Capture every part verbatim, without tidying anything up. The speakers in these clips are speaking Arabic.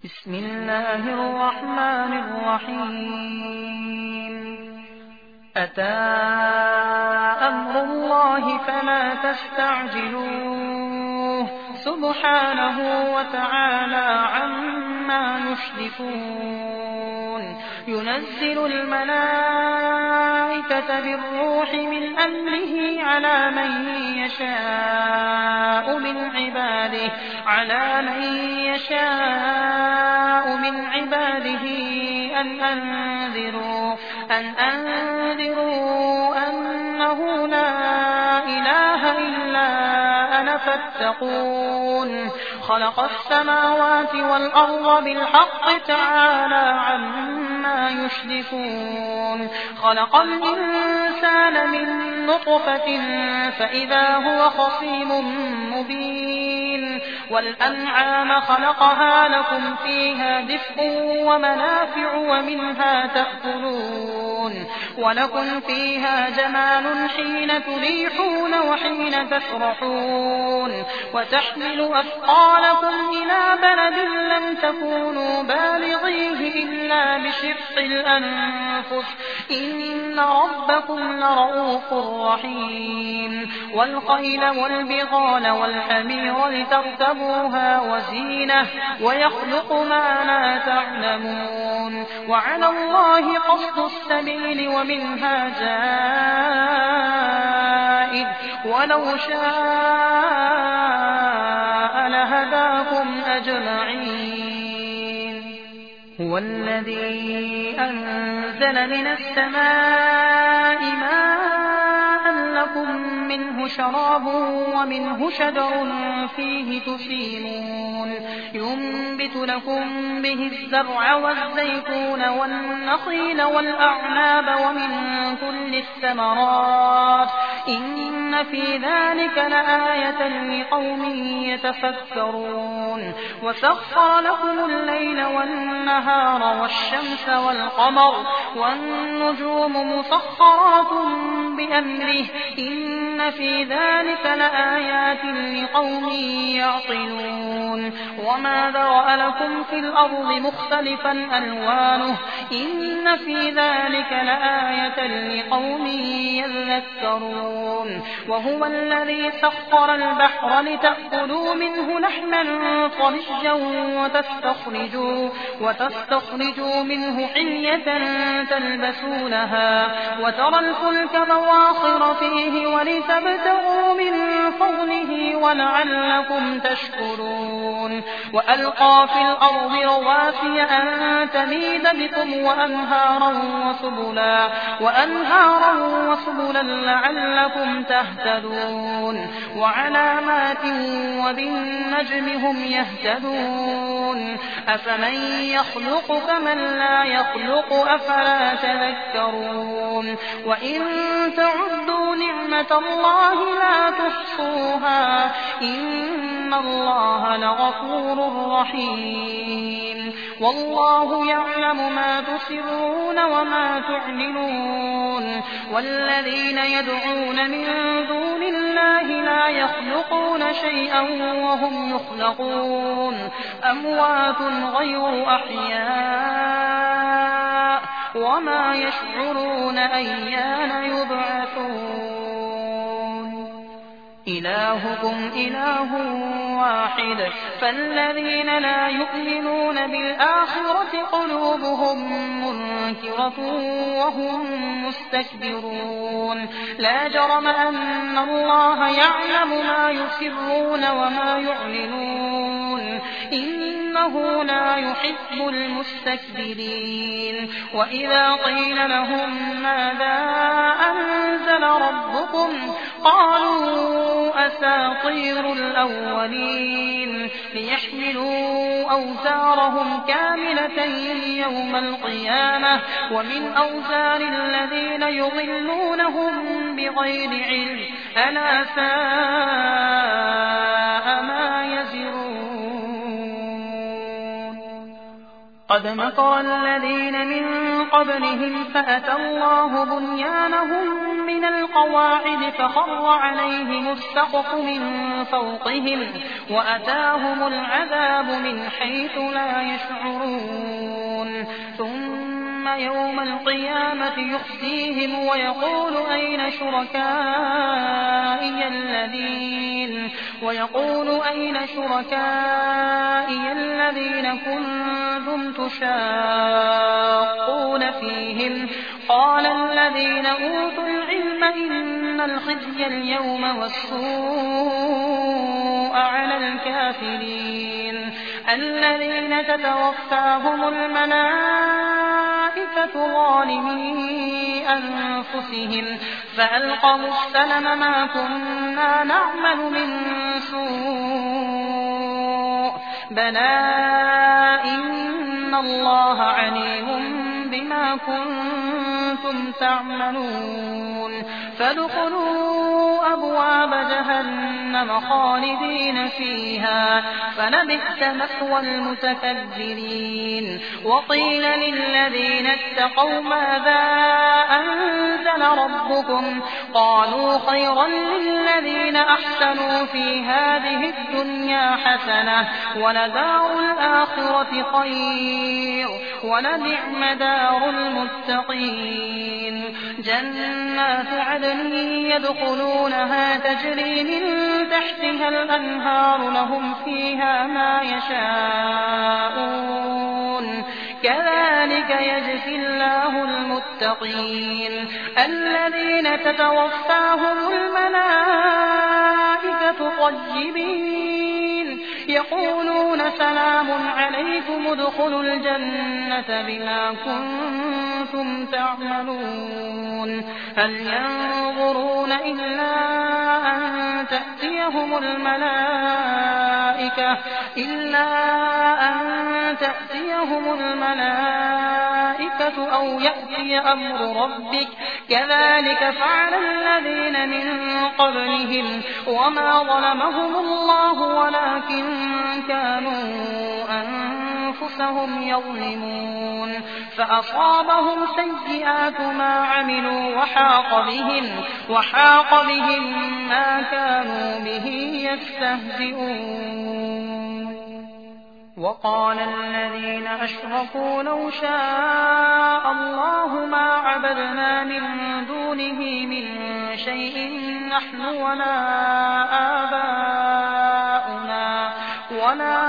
بسم الله الرحمن الرحيم أتى أمر الله فلا تستعجلوه سبحانه وتعالى عما يشركون ينزل الملائكة بالروح من أمره على من يشاء من عباده على من يشاء من عباده أن أنذروا أن أنذروا أنه لا إله إلا أنا فاتقون خلق السماوات والأرض بالحق تعالى عما يشركون خلق الإنسان من نطفة فإذا هو خصيم مبين والأنعام خلقها لكم فيها دفء ومنافع ومنها تأكلون ولكم فيها جمال حين تريحون وحين تسرحون وتحمل أثقالكم إلى بلد لم تكونوا بالغيه إلا بشق الأنفس إن ربكم لرؤوف رحيم والخيل والبغال والحمير لتركبوها وزينة ويخلق ما لا تعلمون وعلى الله قصد السبيل ومنها جائر ولو شاء لهداكم أجمعين هو الذي أنزل من السماء ماء لكم منه شراب ومنه شجر فيه تسيمون ينبت لكم به الزرع والزيتون والنخيل والأعناب ومن كل الثمرات إن في ذلك لآية لقوم يتفكرون وسخر لكم الليل والنهار والشمس والقمر والنجوم مسخرات بأمره إن في ذلك لآيات لقوم يعقلون وما ذرأ لكم في الأرض مختلفا ألوانه إن في ذلك لآية لقوم يذكرون وهو الذي سخر البحر لتأكلوا منه لحما طريا وتستخرجوا, وتستخرجوا منه حلية تلبسونها وترى الفلك مواخر فيه ولتبتغوا من فضله ولعلكم تشكرون وألقى في الأرض رواسي أن تميد بكم وأنهارا وسبلا, وأنهارا وسبلا لعلكم تهتدون وعلامات وبالنجم هم يهتدون أفمن يخلق كمن لا يخلق أفلا تذكرون وإن تعدوا نعمة الله لا تحصوها إن الله لغفور رحيم والله يعلم ما تسرون وما تعلنون والذين يدعون من دون الله لا يخلقون شيئا وهم يخلقون أموات غير أحياء وما يشعرون أيان يبعثون إلهكم إله واحد فالذين لا يؤمنون بالآخرة قلوبهم منكرة وهم مستكبرون لا جرم أن الله يعلم ما يسرون وما يعلنون إنه لا يحب المستكبرين وإذا قيل لهم ماذا أنزل ربكم قالوا أساطير الأولين ليحملوا أوزارهم كاملة يوم القيامة ومن أوزار الذين يضلونهم بغير علم ألا ساء ما يزرون قد مكر الذين من قبلهم فأتى الله بنيانهم من القواعد فخر عليهم السقف من فوقهم وأتاهم العذاب من حيث لا يشعرون ثم يوم القيامة يخزيهم ويقول أين شركائي الذين ويقول أين شركائي الذين كنتم تشاقون فيهم قال الذين أوتوا العلم إن الخزي اليوم والسوء على الكافرين الذين تتوفاهم الملائكة ظالمي أنفسهم فألقوا السلم ما كنا نعمل من سوء بلى إن الله عليم بما كنتم تعملون فادخلوا أبواب جهنم خالدين فيها فلبئس مثوى المتكبرين وقيل للذين اتقوا ماذا أنزل ربكم قالوا خيرا للذين أحسنوا في هذه الدنيا حسنة ولدار الآخرة خير ولنعم دار المتقين جنات عدن يدخلونها تجري من تحتها الأنهار لهم فيها ما يشاءون كذلك يجزي الله المتقين الذين تتوفاهم الملائكة طيبين يقولون سلام عليكم ادخلوا الجنة بما كنتم تعملون هل ينظرون إلا أن تأتيهم الملائكة إلا أن تأتيهم الملائكة أو يأتي أمر ربك كذلك فعل الذين من قبلهم وما ظلمهم الله ولكن كانوا أنفسهم يظلمون فأصابهم سيئات ما عملوا وحاق بهم وحاق بهم ما كانوا به يستهزئون وقال الذين أشركوا لو شاء الله ما عبدنا من دونه من شيء نحن ولا آباؤنا ولا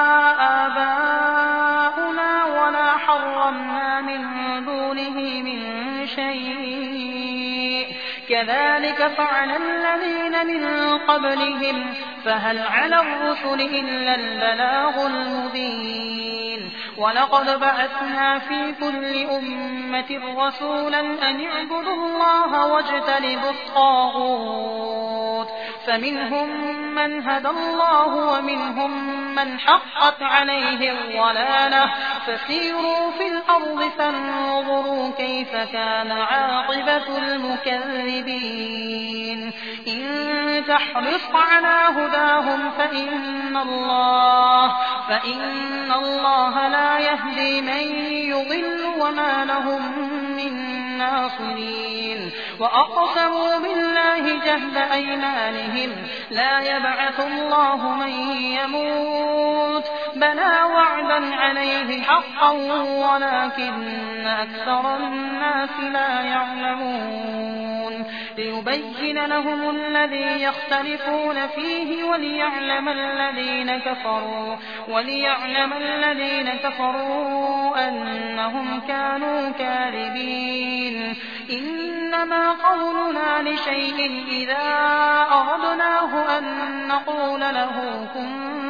آباؤنا ولا حرمنا من دونه من شيء كذلك فعل الذين من قبلهم فهل على الرسل إلا البلاغ المبين ولقد بعثنا في كل أمة رسولا أن اعبدوا الله واجتنبوا الطاغوت فمنهم من هدى الله ومنهم من حقت عليه الضلالة فسيروا في الأرض فانظروا كيف كان عاقبة المكذبين إن تحرص على هداهم فإن الله فإن الله لا يهدي من يضل وما لهم من ناصرين وأقسموا بالله جهد أيمانهم لا يبعث الله من يموت بلى وعدا عليه حقا ولكن أكثر الناس لا يعلمون ليبين لهم الذي يختلفون فيه وليعلم الذين كفروا وليعلم الذين كفروا أنهم كانوا كاذبين إنما قولنا لشيء إذا أردناه أن نقول له كن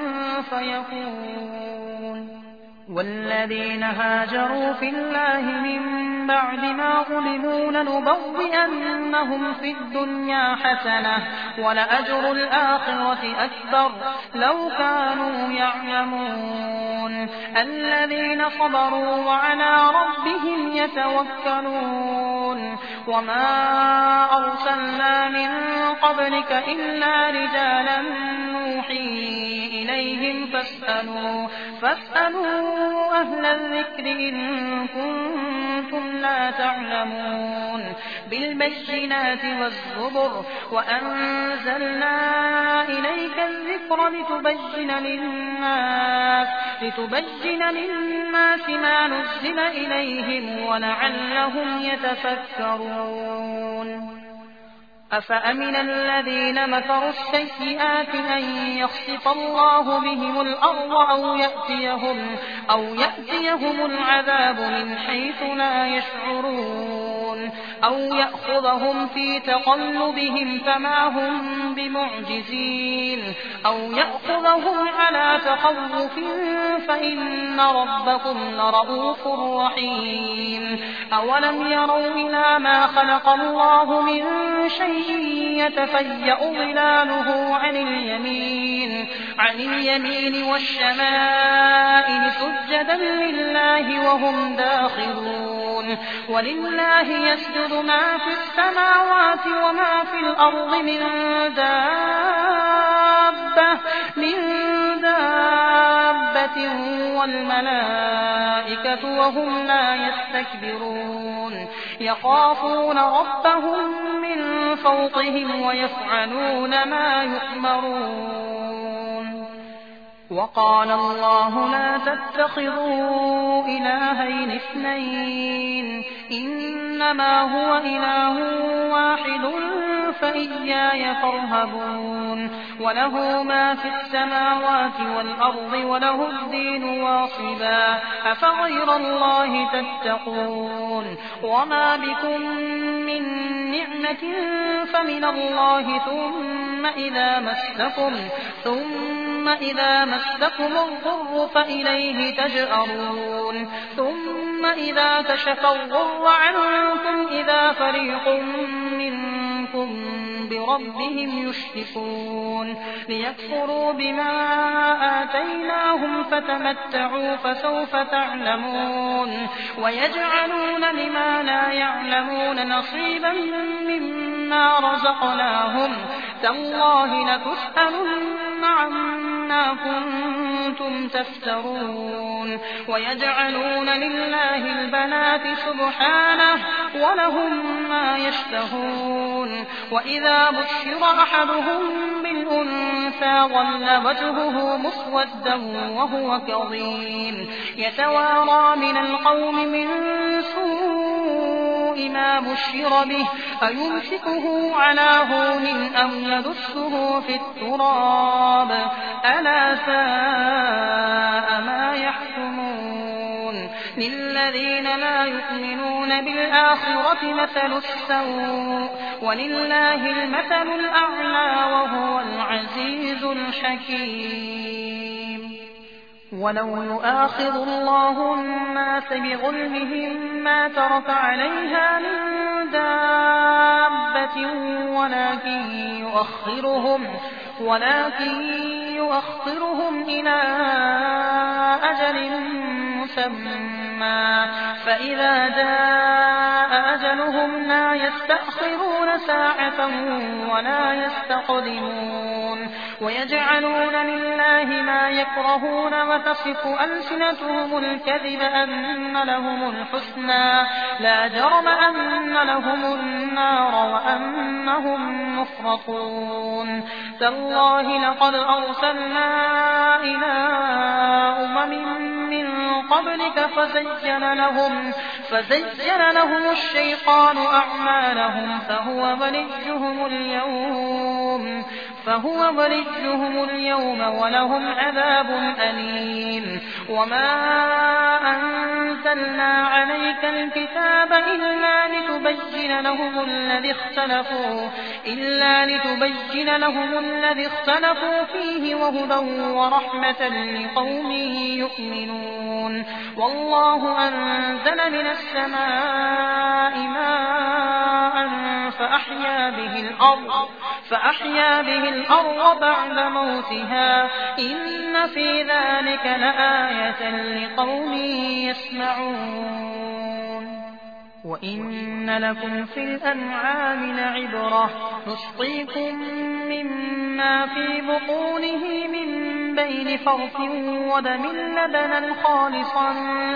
فيكون والذين هاجروا في الله من بعد ما ظلموا لنبوئنهم في الدنيا حسنة ولأجر الآخرة أكبر لو كانوا يعلمون الذين صبروا وعلى ربهم يتوكلون وما أرسلنا من قبلك إلا رجالا نوحي إليهم فاسألوا, فاسألوا أهل الذكر إن كنتم لا تعلمون بالبينات والزبر وأنزلنا إليك الذكر لتبين للناس, لتبين للناس ما نزل إليهم ولعلهم يتفكرون أفأمن الذين مكروا السيئات أن يخسف الله بهم الأرض أو يأتيهم, أو يأتيهم العذاب من حيث لا يشعرون أو يأخذهم في تقلبهم فما هم بمعجزين أو يأخذهم على تخوف فإن ربكم لرءوف رحيم أولم يروا إلى ما خلق الله من شيء يتفيأ ظلاله عن اليمين, عن اليمين والشمائل سجدا لله وهم داخرون ولله يسجد ما في السماوات وما في الأرض من دابة, من دابة والملائكة وهم لا يستكبرون يخافون ربهم من فوقهم ويفعلون ما يؤمرون وقال الله لا تتخذوا إلهين اثنين إنما هو إله واحد فإياي فارهبون وله ما في السماوات والأرض وله الدين واصبا أفغير الله تتقون وما بكم من نعمة فمن الله ثم إذا مسكم ثم إذا مسكم الضر فإليه تجأرون ثم إذا كشف الضر عنكم إذا فريق منكم بربهم يشركون ليكفروا بما آتيناهم فتمتعوا فسوف تعلمون ويجعلون لما لا يعلمون نصيبا مما رزقناهم تالله لتسألن عما كنتم تفترون ويجعلون لله البنات سبحانه ولهم ما يشتهون وإذا بشر أحدهم بالأنثى ظل وجهه مسودا وهو كظيم يتوارى من القوم من سوء ما بشر به أيمسكه على هون أم يدسه في التراب ألا ساء ما يحكمون للذين لا يؤمنون بالآخرة مثل السوء ولله المثل الأعلى وهو العزيز الحكيم ولو يؤاخذ الله الناس بظلمهم ما ترك عليها من دابة ولكن يؤخرهم, ولكن يؤخرهم إلى أجل مسمى فإذا جاء أجلهم لا يستأخرون ساعة ولا يستقدمون ويجعلون لله ما يكرهون وتصف ألسنتهم الكذب أن لهم الحسنى لا جرم أن لهم النار وأنهم مفرطون تالله لقد أرسلنا إلى أمم من قبلك فزين لهم, فزين لهم الشيطان أعمالهم فهو وليهم اليوم فهو وليهم اليوم ولهم عذاب أليم وما أنزلنا عليك الكتاب إلا لتبين لهم الذي اختلفوا إلا لتبين لهم الذي اختلفوا فيه وهدى ورحمة لقوم يؤمنون والله أنزل من السماء ماء فأحيا به الأرض فأحيا به الأرض بعد موتها إن في ذلك لآية لقوم يسمعون وإن لكم في الأنعام لعبرة نسقيكم مما في بطونه من بين فرث ودم لبنا خالصا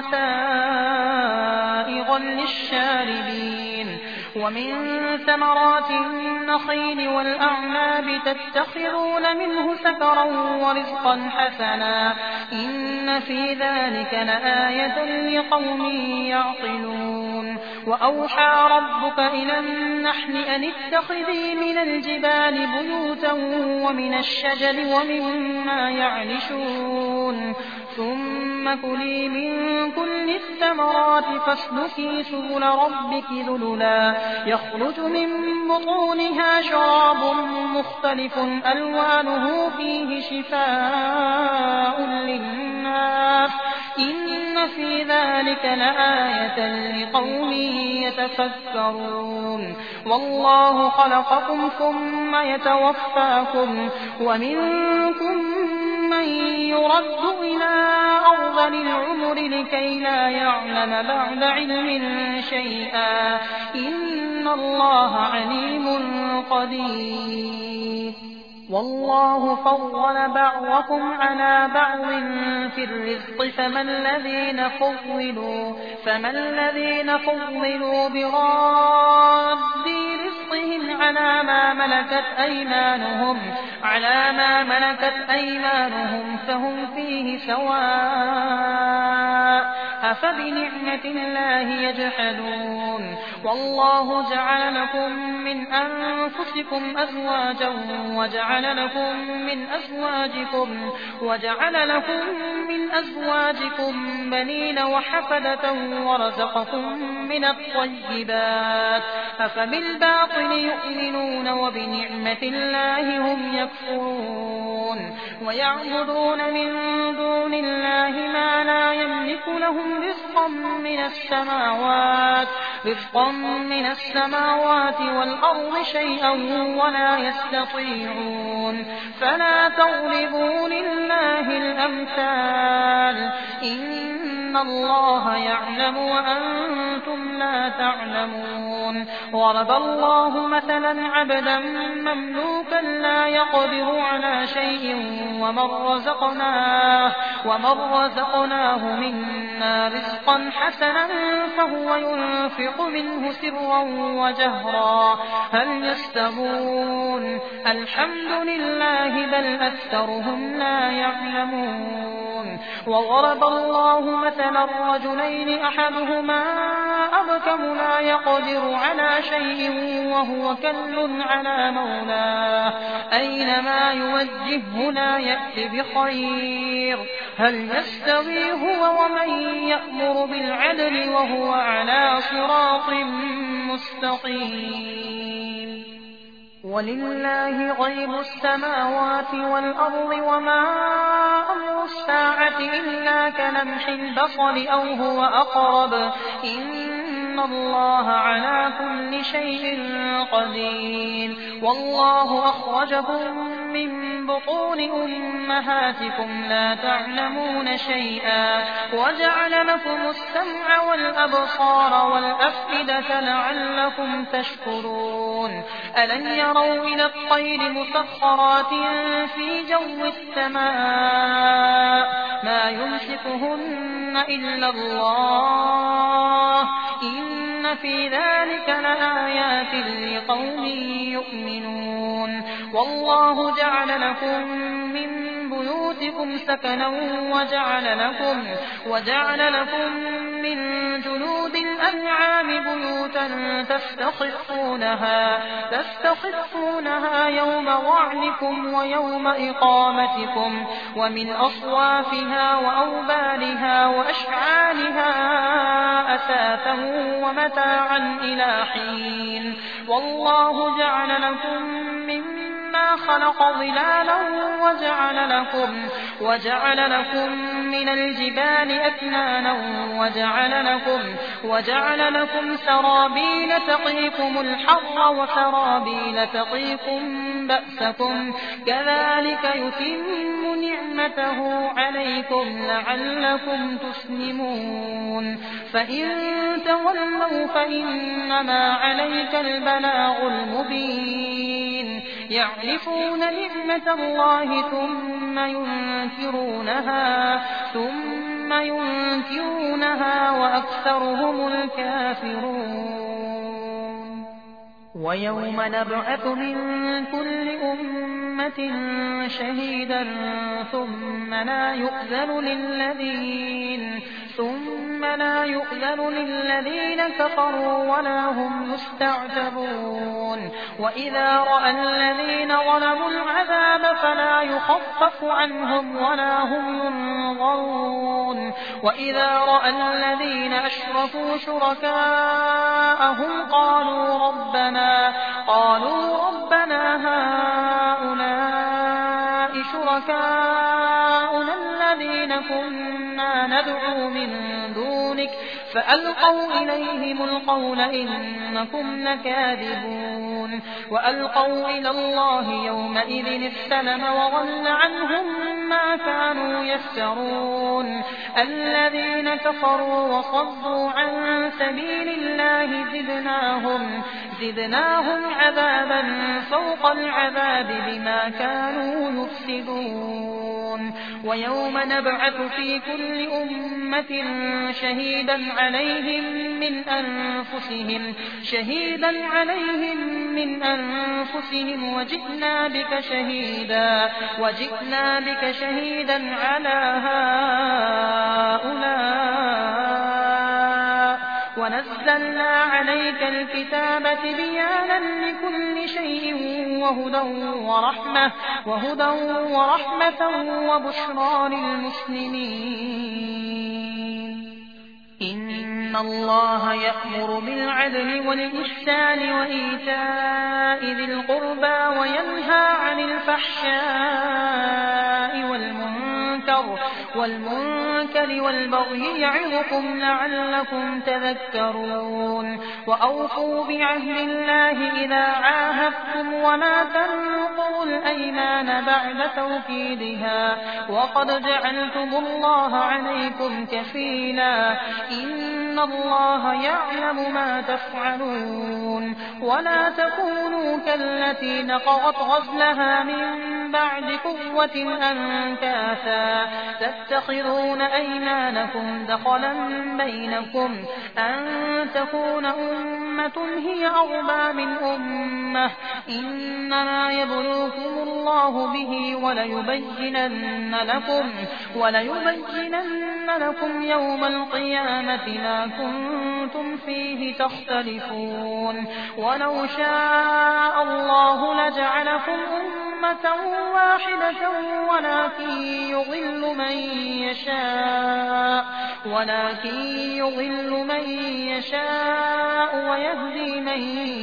سائغا للشاربين ومن ثمرات النخيل والأعناب تتخذون منه سكرا ورزقا حسنا إن في ذلك لآية لقوم يعقلون وأوحى ربك إلى النحل أن اتخذي من الجبال بيوتا ومن الشجر ومما يعرشون ثم كلي من كل الثمرات فاسلكي سبل ربك ذللا يخرج من بطونها شراب مختلف ألوانه فيه شفاء للناس إن في ذلك لآية لقوم يتفكرون والله خلقكم ثم يتوفاكم ومنكم من يرد إلى أرذل العمر لكي لا يعلم بعد علم شيئا إن الله عليم قدير والله فضل بعضكم على بعض في الرزق فما الذين فضلوا فما الذين فضلوا براد رزقهم على ما ملكت أيمانهم على ما ملكت أيمانهم فهم فيه سواء أفبنعمة الله يجحدون والله جعل لكم من أنفسكم أزواجا وجعل لكم من أزواجكم وجعل لكم من أزواجكم بنين وحفدة ورزقكم من الطيبات أفبالباطل يؤمنون وبنعمة الله هم يكفرون ويعبدون من دون الله ما لا يملك لهم رزقا من السماوات رزقا من السماوات والأرض شيئا ولا يستطيعون فلا تضربوا لله الأمثال إن الله يعلم وأنتم لا تعلمون ضرب الله مثلا عبدا مملوكا لا يقدر على شيء ومن رزقناه, ومن رزقناه منا رزقا حسنا فهو ينفق منه سرا وجهرا هل يستوون الحمد لله بل أكثرهم لا يعلمون وضرب الله مثلا رجلين أحدهما أبكم لا يقدر على شيء وهو كل على مولاه أينما يوجهه لا يأت بخير هل يستوي هو ومن يأمر بالعدل وهو على صراط مستقيم ولله غيب السماوات والأرض وما أمر الساعة إلا كلمح البصر أو هو أقرب إن الله على كل شيء قدير والله أخرجكم من بطون أمهاتكم لا تعلمون شيئا وجعل لكم السمع والأبصار والأفئدة لعلكم تشكرون ألم يروا إلى الطير مسخرات في جو السماء ما يمسكهن إلا الله إن في ذلك لآيات لقوم يؤمنون والله جعل لكم من بيوتكم سكنا وجعل لكم, وجعل لكم من جلود الأنعام بيوتا تستخفونها, تستخفونها يوم ظعنكم ويوم إقامتكم ومن أصوافها وأوبارها وأشعارها أثاثا ومتاعا إلى حين والله جعل لكم مما خلق ظلالا وجعل لكم, وجعل لكم من الجبال أكنانا وجعل لكم, وجعل لكم سرابيل تقيكم الحر وسرابيل تقيكم بأسكم كذلك يتم نعمته عليكم لعلكم تسلمون فإن تولوا فإنما عليك البلاغ المبين يعرفون نعمة الله ثم ينكرونها ثم ينكرونها وأكثرهم الكافرون ويوم نبعث من كل أمة شهيدا ثم لا يؤذن للذين ثم لا يؤذن للذين كفروا ولا هم يستعتبون وإذا رأى الذين ظلموا العذاب فلا يخفف عنهم ولا هم ينظرون وإذا رأى الذين أشركوا شركاءهم قالوا ربنا قالوا ربنا هؤلاء شركاؤنا الذين كنا ندعو من دونك فألقوا إليهم القول إنكم لكاذبون وألقوا إلى الله يومئذ السلم وضل عنهم ما كانوا يفترون الذين كفروا وصدوا عن سبيل الله زدناهم, زدناهم عذابا فوق العذاب بما كانوا يفسدون ويوم نبعث في كل أمة شهيدا عليهم من أنفسهم شهيدا عليهم من أنفسهم وجئنا بك شهيدا وجئنا بك شهيدا على هؤلاء ونزلنا عليك الكتاب بيانا لكل شيء وهدى ورحمة وهدى ورحمة وبشرى للمسلمين إن الله يأمر بالعدل والإحسان وإيتاء ذي القربى وينهى عن الفحشاء والمنكر والمنكر والبغي يعظكم لعلكم تذكرون وأوفوا بعهد الله إذا عاهدتم ولا تنقضوا الأيمان بعد توكيدها وقد جعلتم الله عليكم كفيلا إن الله يعلم ما تفعلون ولا تكونوا كالتي نقضت غزلها من بعد قوة أنكاثا تتخذون أيمانكم دخلا بينكم أن تكون أمة هي أربى من أمة إنما يبلوكم الله به وليبينن لكم, وليبينن لكم يوم القيامة ما كنتم فيه تختلفون ولو شاء الله لجعلكم أمة واحدة ولكن يضل من يشاء ولكن يضل من يشاء ويهدي من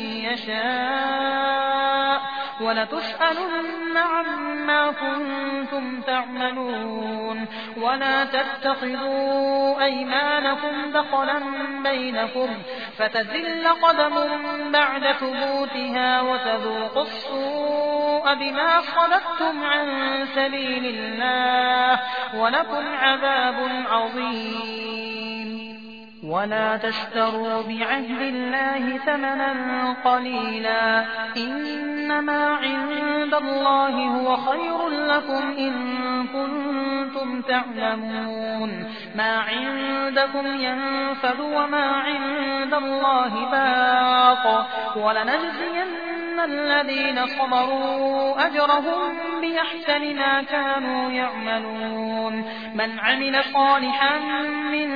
يشاء ولتسألن عما كنتم تعملون ولا تتخذوا أيمانكم دخلا بينكم فتزل قدم بعد ثبوتها وتذوقوا السوء بما صددتم عن سبيل الله ولكم عذاب عظيم ولا تشتروا بعهد الله ثمنا قليلا إنما عند الله هو خير لكم إن كنتم تعلمون ما عندكم ينفد وما عند الله باق ولنجزين الذين صبروا أجرهم بأحسن ما كانوا يعملون من عمل صالحا من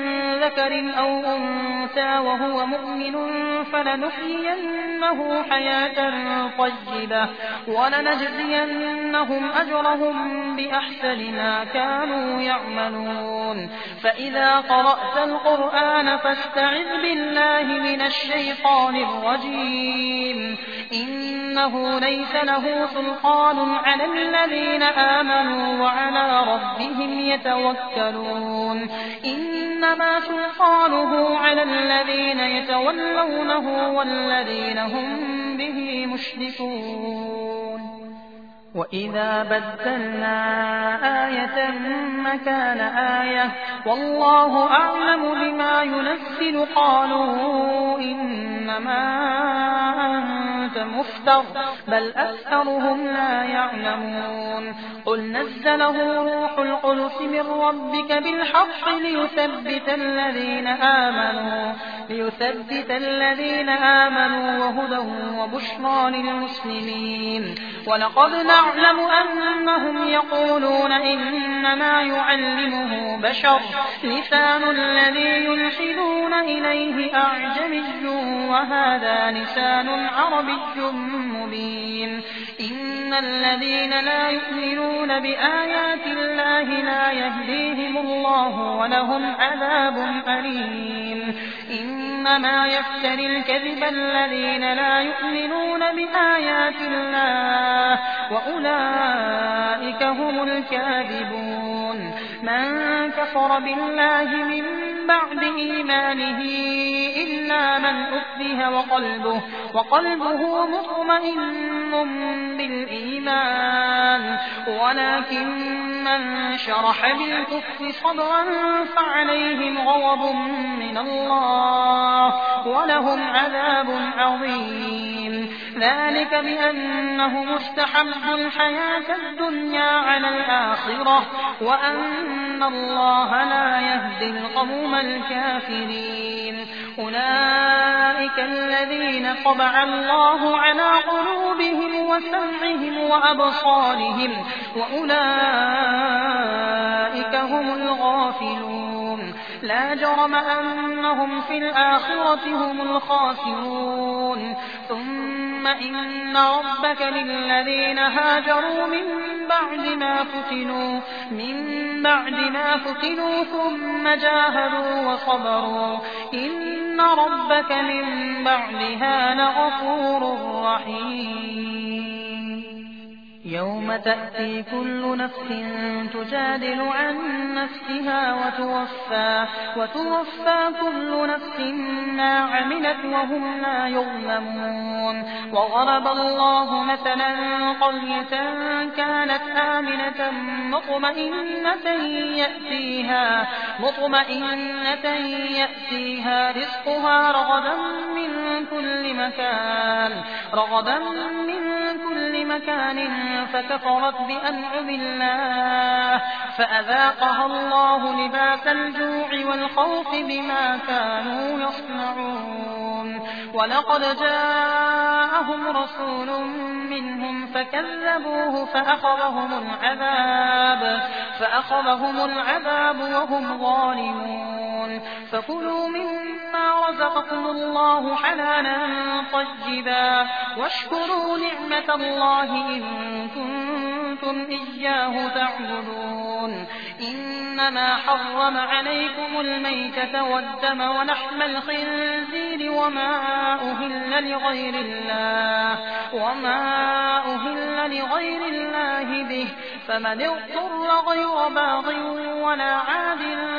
ذكر أو أنثى وهو مؤمن فلنحيينه حياة طيبة ولنجزينهم أجرهم بأحسن ما كانوا يعملون. فإذا قرأت القرآن فاستعذ بالله من الشيطان الرجيم. إنه ليس له سلطان على الذين آمنوا وعلى ربهم يتوكلون. إنما سلطانه على الذين يتولونه والذين هم به مشركون. وإذا بدلنا آية مكان آية والله أعلم بما ينزل قالوا إنما أنت مفتر بل أكثرهم لا يعلمون. قل نزله روح القدس من ربك بالحق ليثبت الذين آمنوا ليثبت الذين آمنوا وهدى وبشرى للمسلمين. ولقد نعلم أنهم يقولون إنما يعلمه بشر لسان الذي يلحدون إليه أعجمي وهذا لسان عربي مبين. إن الذين لا يؤمنون بآيات الله لا يهديهم الله ولهم عذاب أليم. إنما يفتري الكذب الذين لا يؤمنون بآيات الله وأولئك هم الكاذبون. من كفر بالله من بعد إيمانه إلا من أكره وقلبه, وقلبه مطمئن بالإيمان ولكن من شرح بالكفر صدرا فعليهم غضب من الله ولهم عذاب عظيم. ذلك بأنهم استحبوا الحياة الدنيا على الآخرة وأن الله لا يهدي القوم الكافرين. أولئك الذين طبع الله على قلوبهم وسمعهم وأبصارهم وأولئك هم الغافلون. لا جرم أنهم في الآخرة هم الخاسرون. ثم إن ربك للذين هاجروا من بعد ما فتنوا من بعد ما فتنوا ثم جاهدوا وصبروا إن ربك من بعدها لغفور رحيم. يوم تأتي كل نفس تجادل عن نفسها وتوفى, وتوفى كل نفس ما عملت وهم لا يظلمون. وضرب الله مثلا قرية كانت آمنة مطمئنة يأتيها, مطمئنة يأتيها رزقها رغدا من كل مكان, رغدا من كل مكان فكفرت بأنعم الله فأذاقها الله لباس الجوع والخوف بما كانوا يصنعون. ولقد جاءهم رسول منهم فكذبوه فأخذهم العذاب, فأخذهم العذاب وهم ظالمون. فكلوا مما رزقكم الله حلالا طيبا واشكروا نعمة الله إن كنتم إياه تعبدون. إنما حرم عليكم الميتة والدم ولحم الخنزير وما أهل لغير الله وما أهل لغير الله به فمن اضطر غير باغ ولا عاد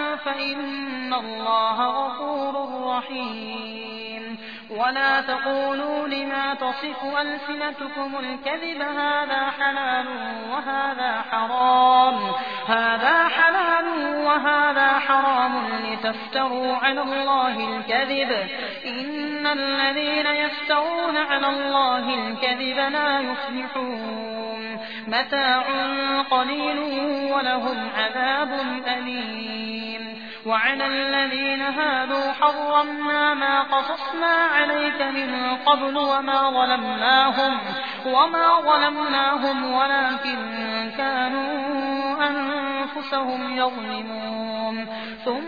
فإن الله غفور رحيم. ولا تقولوا لما تصف ألسنتكم الكذب هذا حلال وهذا حرام هذا حلال وهذا حرام لتفتروا على الله الكذب إن الذين يفترون على الله الكذب لا يفلحون. متاع قليل ولهم عذاب أليم. وعلى الذين هادوا حرمنا ما قصصنا عليك من قبل وما ظلمناهم وما ظلمناهم ولكن كانوا أنفسهم يظلمون. ثم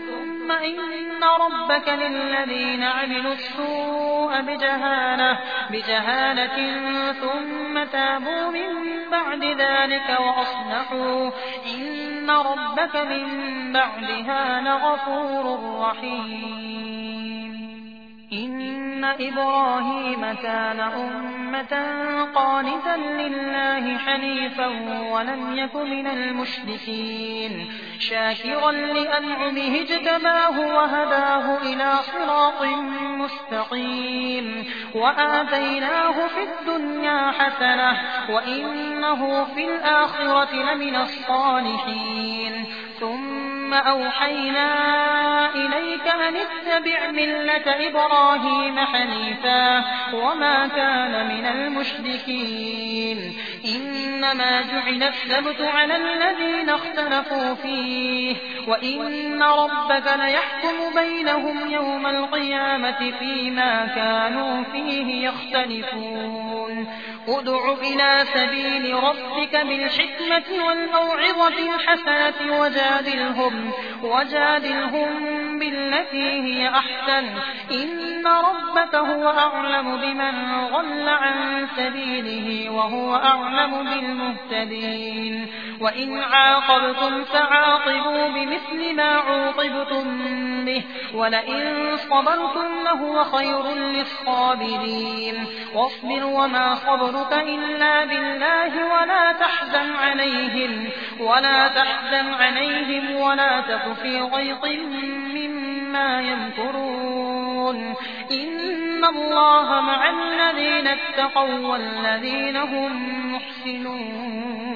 ثم إن ربك للذين عملوا السوء بجهالة, بجهالة ثم تابوا من بعد ذلك وأصلحوا إن ربك من بعدها لغفور رحيم. إن إبراهيم كان أمة قانتا لله حنيفا ولم يك من المشركين شاكرا لأنعمه اجتباه وهداه إلى صراط مستقيم وآتيناه في الدنيا حسنة وإنه في الآخرة لمن الصالحين. ثم أوحينا إليك أن اتبع ملة إبراهيم حنيفا وما كان من المشركين إنما جعل السبت على الذين اختلفوا فيه وإن ربك ليحكم بينهم يوم القيامة فيما كانوا فيه يختلفون. ادع إلى سبيل ربك بالحكمة والموعظة الحسنة وجادلهم, وجادلهم بالتي هي أحسن إن ربك هو أعلم بمن ضل عن سبيله وهو أعلم بالمهتدين. وإن عاقبتم فعاقبوا بمثل ما عوقبتم به ولئن صبرتم لهو خير للصابرين. واصبر وما صبرك إلا بالله ولا تحزن عليهم ولا تحزن عليهم ولا تك في ضيق مما يمكرون إن الله مع الذين اتقوا والذين هم محسنون.